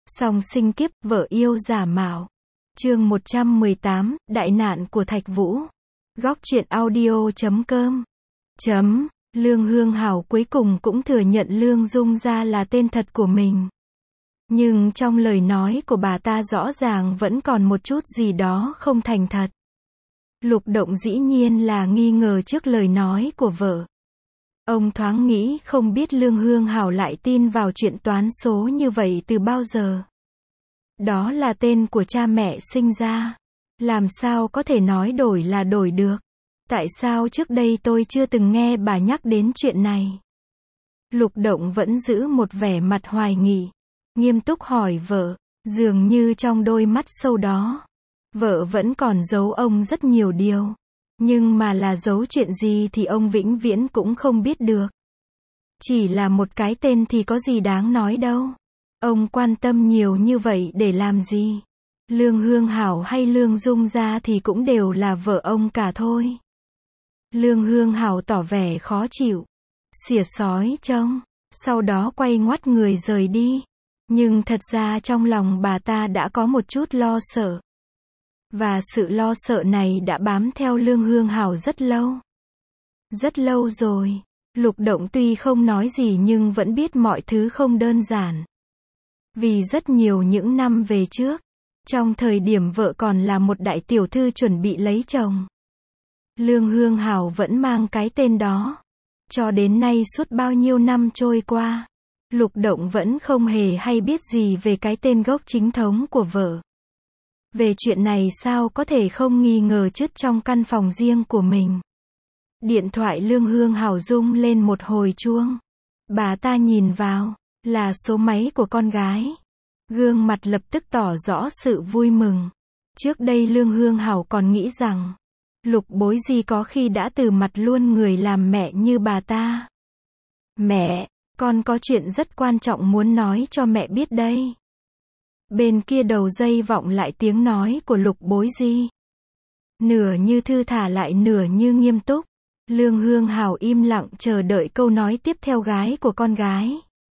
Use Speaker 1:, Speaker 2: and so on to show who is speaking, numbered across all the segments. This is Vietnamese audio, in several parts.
Speaker 1: Song sinh kiếp, vợ yêu giả mạo. Chương 118, Đại nạn của Thạch Vũ. Góc truyện audio.com. Lương Hương Hảo cuối cùng cũng thừa nhận Lương Dung Gia là tên thật của mình. Nhưng trong lời nói của bà ta rõ ràng vẫn còn một chút gì đó không thành thật. Lục Động dĩ nhiên là nghi ngờ trước lời nói của vợ. Ông thoáng nghĩ không biết Lương Hương Hảo lại tin vào chuyện toán số như vậy từ bao giờ. Đó là tên của cha mẹ sinh ra. Làm sao có thể nói đổi là đổi được? Tại sao trước đây tôi chưa từng nghe bà nhắc đến chuyện này? Lục Động vẫn giữ một vẻ mặt hoài nghi, nghiêm túc hỏi vợ, dường như trong đôi mắt sâu đó, vợ vẫn còn giấu ông rất nhiều điều. Nhưng mà là giấu chuyện gì thì ông vĩnh viễn cũng không biết được. Chỉ là một cái tên thì có gì đáng nói đâu. Ông quan tâm nhiều như vậy để làm gì? Lương Hương Hảo hay Lương Dung Gia thì cũng đều là vợ ông cả thôi. Lương Hương Hảo tỏ vẻ khó chịu, xỉa xói trông, sau đó quay ngoắt người rời đi. Nhưng thật ra trong lòng bà ta đã có một chút lo sợ. Và sự lo sợ này đã bám theo Lương Hương Hảo rất lâu. Rất lâu rồi. Lục Động tuy không nói gì nhưng vẫn biết mọi thứ không đơn giản. Vì rất nhiều những năm về trước, trong thời điểm vợ còn là một đại tiểu thư chuẩn bị lấy chồng, Lương Hương Hảo vẫn mang cái tên đó. Cho đến nay suốt bao nhiêu năm trôi qua, Lục Động vẫn không hề hay biết gì về cái tên gốc chính thống của vợ. Về chuyện này sao có thể không nghi ngờ chứ trong căn phòng riêng của mình. Điện thoại Lương Hương Hảo rung lên một hồi chuông. Bà ta nhìn vào, là số máy của con gái. Gương mặt lập tức tỏ rõ sự vui mừng. Trước đây Lương Hương Hảo còn nghĩ rằng, Lục Bối Di có khi đã từ mặt luôn người làm mẹ như bà ta. Mẹ, con có chuyện rất quan trọng muốn nói cho mẹ biết đây. Bên kia đầu dây vọng lại tiếng nói của Lục Bối Di. Nửa như thư thả lại nửa như nghiêm túc. Lương Hương Hảo im lặng chờ đợi câu nói tiếp theo gái của con gái.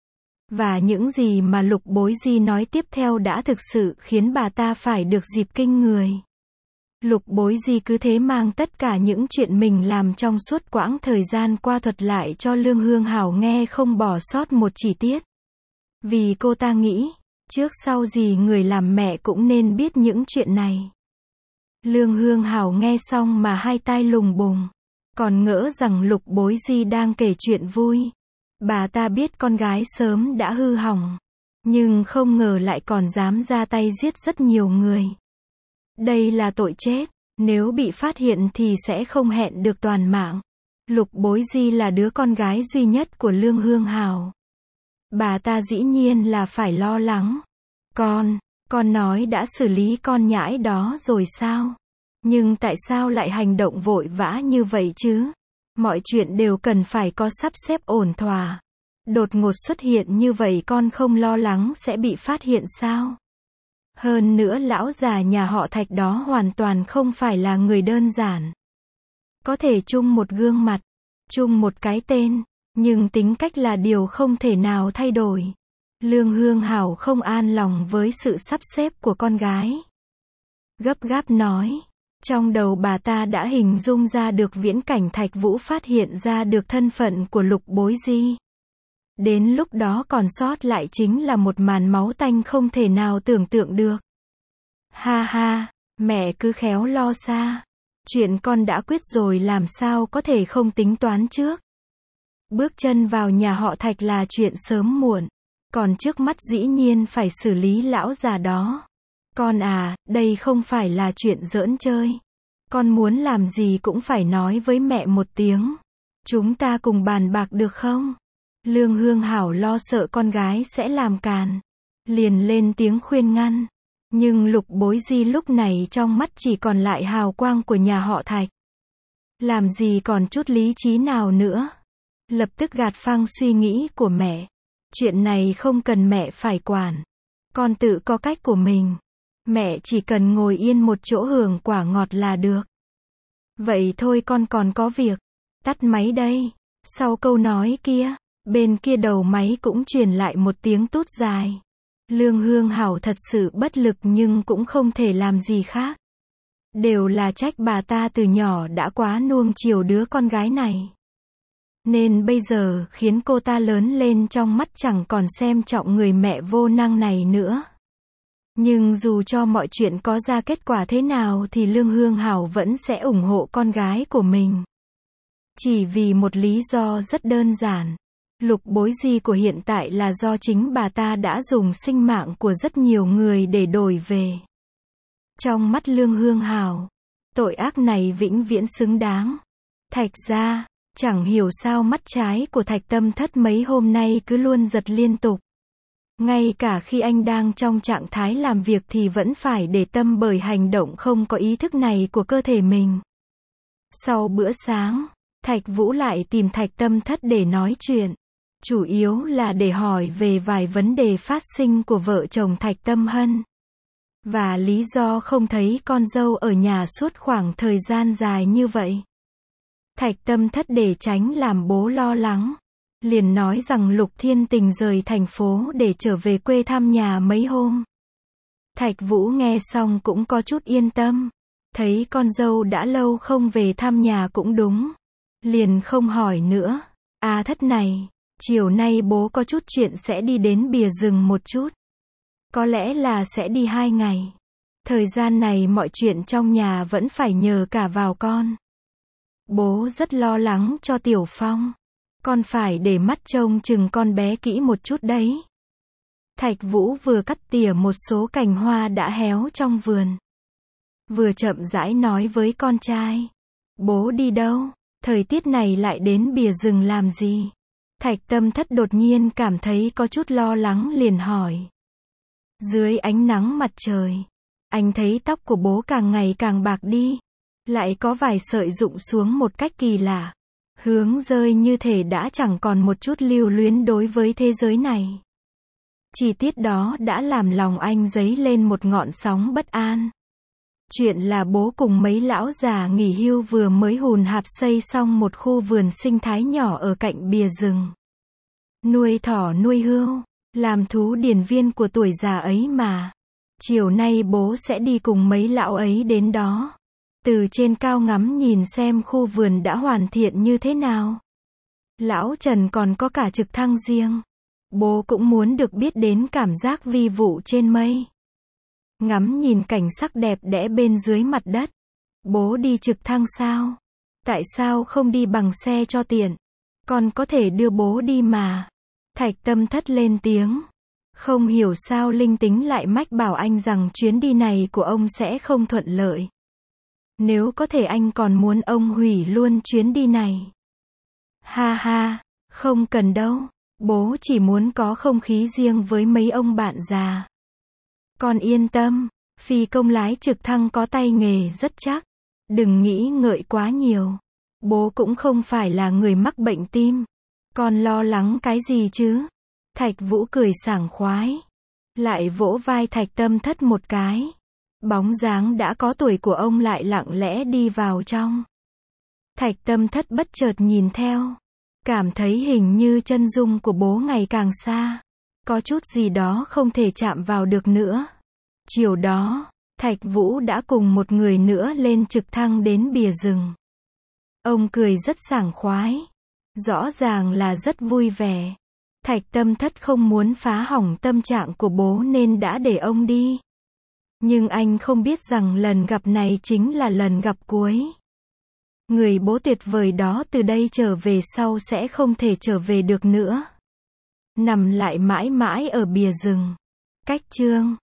Speaker 1: Và những gì mà Lục Bối Di nói tiếp theo đã thực sự khiến bà ta phải được dịp kinh người. Lục Bối Di cứ thế mang tất cả những chuyện mình làm trong suốt quãng thời gian qua thuật lại cho Lương Hương Hảo nghe không bỏ sót một chi tiết. Vì cô ta nghĩ, trước sau gì người làm mẹ cũng nên biết những chuyện này. Lương Hương Hảo nghe xong mà hai tai lùng bùng, còn ngỡ rằng Lục Bối Di đang kể chuyện vui. Bà ta biết con gái sớm đã hư hỏng, nhưng không ngờ lại còn dám ra tay giết rất nhiều người. Đây là tội chết, nếu bị phát hiện thì sẽ không hẹn được toàn mạng. Lục Bối Di là đứa con gái duy nhất của Lương Hương Hảo. Bà ta dĩ nhiên là phải lo lắng. Con nói đã xử lý con nhãi đó rồi sao? Nhưng tại sao lại hành động vội vã như vậy chứ? Mọi chuyện đều cần phải có sắp xếp ổn thỏa. Đột ngột xuất hiện như vậy con không lo lắng sẽ bị phát hiện sao? Hơn nữa lão già nhà họ Thạch đó hoàn toàn không phải là người đơn giản. Có thể chung một gương mặt, chung một cái tên, nhưng tính cách là điều không thể nào thay đổi. Lương Hương Hảo không an lòng với sự sắp xếp của con gái. Gấp gáp nói. Trong đầu bà ta đã hình dung ra được viễn cảnh Thạch Vũ phát hiện ra được thân phận của Lục Bối Di. Đến lúc đó còn sót lại chính là một màn máu tanh không thể nào tưởng tượng được. Ha ha, mẹ cứ khéo lo xa. Chuyện con đã quyết rồi làm sao có thể không tính toán trước. Bước chân vào nhà họ Thạch là chuyện sớm muộn. Còn trước mắt dĩ nhiên phải xử lý lão già đó. Con à, đây không phải là chuyện giỡn chơi. Con muốn làm gì cũng phải nói với mẹ một tiếng. Chúng ta cùng bàn bạc được không? Lương Hương Hảo lo sợ con gái sẽ làm càn. Liền lên tiếng khuyên ngăn. Nhưng Lục Bối Di lúc này trong mắt chỉ còn lại hào quang của nhà họ Thạch. Làm gì còn chút lý trí nào nữa. Lập tức gạt phăng suy nghĩ của mẹ. Chuyện này không cần mẹ phải quản. Con tự có cách của mình. Mẹ chỉ cần ngồi yên một chỗ hưởng quả ngọt là được. Vậy thôi con còn có việc. Tắt máy đây. Sau câu nói kia, bên kia đầu máy cũng truyền lại một tiếng tút dài. Lương Hương Hảo thật sự bất lực nhưng cũng không thể làm gì khác. Đều là trách bà ta từ nhỏ đã quá nuông chiều đứa con gái này. Nên bây giờ khiến cô ta lớn lên trong mắt chẳng còn xem trọng người mẹ vô năng này nữa. Nhưng dù cho mọi chuyện có ra kết quả thế nào thì Lương Hương Hảo vẫn sẽ ủng hộ con gái của mình. Chỉ vì một lý do rất đơn giản. Lục Bối Di của hiện tại là do chính bà ta đã dùng sinh mạng của rất nhiều người để đổi về. Trong mắt Lương Hương Hảo, tội ác này vĩnh viễn xứng đáng. Thạch gia, chẳng hiểu sao mắt trái của Thạch Tâm Thất mấy hôm nay cứ luôn giật liên tục. Ngay cả khi anh đang trong trạng thái làm việc thì vẫn phải để tâm bởi hành động không có ý thức này của cơ thể mình. Sau bữa sáng, Thạch Vũ lại tìm Thạch Tâm Thất để nói chuyện. Chủ yếu là để hỏi về vài vấn đề phát sinh của vợ chồng Thạch Tâm Hân. Và lý do không thấy con dâu ở nhà suốt khoảng thời gian dài như vậy. Thạch Tâm Thất để tránh làm bố lo lắng. Liền nói rằng Lục Thiên Tình rời thành phố để trở về quê thăm nhà mấy hôm. Thạch Vũ nghe xong cũng có chút yên tâm. Thấy con dâu đã lâu không về thăm nhà cũng đúng. Liền không hỏi nữa. À Thất này, chiều nay bố có chút chuyện sẽ đi đến bìa rừng một chút. Có lẽ là sẽ đi 2 ngày. Thời gian này mọi chuyện trong nhà vẫn phải nhờ cả vào con. Bố rất lo lắng cho Tiểu Phong. Con phải để mắt trông chừng con bé kỹ một chút đấy. Thạch Vũ vừa cắt tỉa một số cành hoa đã héo trong vườn. Vừa chậm rãi nói với con trai. Bố đi đâu? Thời tiết này lại đến bìa rừng làm gì? Thạch Tâm Thất đột nhiên cảm thấy có chút lo lắng liền hỏi. Dưới ánh nắng mặt trời, anh thấy tóc của bố càng ngày càng bạc đi. Lại có vài sợi rụng xuống một cách kỳ lạ. Hướng rơi như thể đã chẳng còn một chút lưu luyến đối với thế giới này. Chi tiết đó đã làm lòng anh dấy lên một ngọn sóng bất an. Chuyện là bố cùng mấy lão già nghỉ hưu vừa mới hùn hạp xây xong một khu vườn sinh thái nhỏ ở cạnh bìa rừng. Nuôi thỏ nuôi hươu, làm thú điền viên của tuổi già ấy mà. Chiều nay bố sẽ đi cùng mấy lão ấy đến đó. Từ trên cao ngắm nhìn xem khu vườn đã hoàn thiện như thế nào. Lão Trần còn có cả trực thăng riêng. Bố cũng muốn được biết đến cảm giác vi vụ trên mây. Ngắm nhìn cảnh sắc đẹp đẽ bên dưới mặt đất. Bố đi trực thăng sao? Tại sao không đi bằng xe cho tiện? Con có thể đưa bố đi mà. Thạch Tâm Thất lên tiếng. Không hiểu sao linh tính lại mách bảo anh rằng chuyến đi này của ông sẽ không thuận lợi. Nếu có thể anh còn muốn ông hủy luôn chuyến đi này. Ha ha, không cần đâu. Bố chỉ muốn có không khí riêng với mấy ông bạn già. Con yên tâm, phi công lái trực thăng có tay nghề rất chắc. Đừng nghĩ ngợi quá nhiều. Bố cũng không phải là người mắc bệnh tim. Con lo lắng cái gì chứ? Thạch Vũ cười sảng khoái. Lại vỗ vai Thạch Tâm Thất một cái. Bóng dáng đã có tuổi của ông lại lặng lẽ đi vào trong. Thạch Tâm Thất bất chợt nhìn theo. Cảm thấy hình như chân dung của bố ngày càng xa. Có chút gì đó không thể chạm vào được nữa. Chiều đó, Thạch Vũ đã cùng một người nữa lên trực thăng đến bìa rừng. Ông cười rất sảng khoái. Rõ ràng là rất vui vẻ. Thạch Tâm Thất không muốn phá hỏng tâm trạng của bố nên đã để ông đi. Nhưng anh không biết rằng lần gặp này chính là lần gặp cuối. Người bố tuyệt vời đó từ đây trở về sau sẽ không thể trở về được nữa. Nằm lại mãi mãi ở bìa rừng. Cách chương